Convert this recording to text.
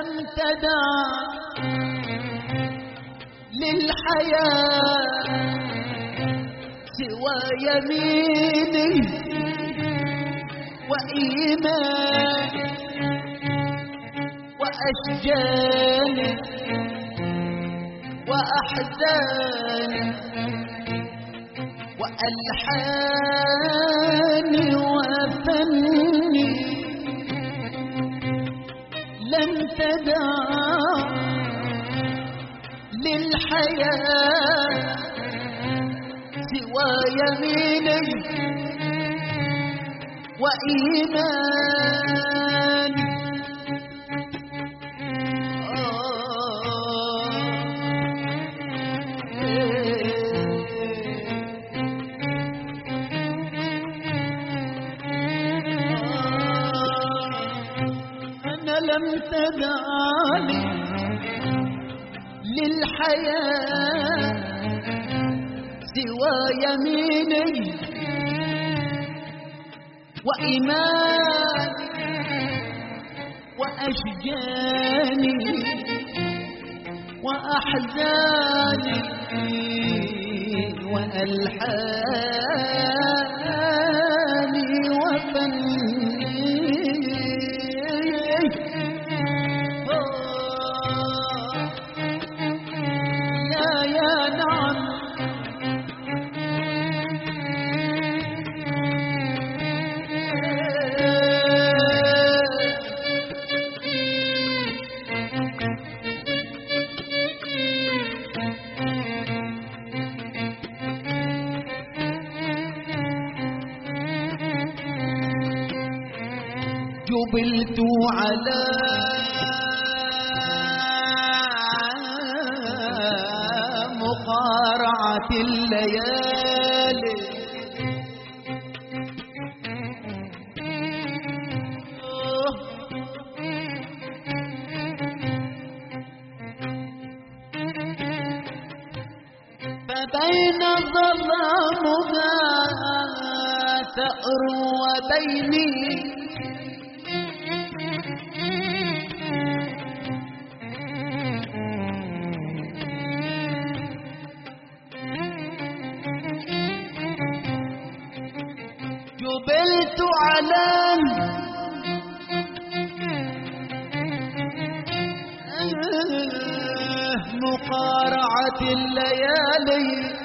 لم تدع للحياة سوى يميني وإيمان وأشجاني وأحزاني وألحاني وفني لن تدع للحياة سوى يميني وإيماني أنا لم تدع للحياة سوى يميني وإيمان وأشجاني وأحزاني وألحاني وفني يا نعم جبلت على مقارعة الليالي فبين ظلامها ثأر وبيني جبلت على مقارعة الليالي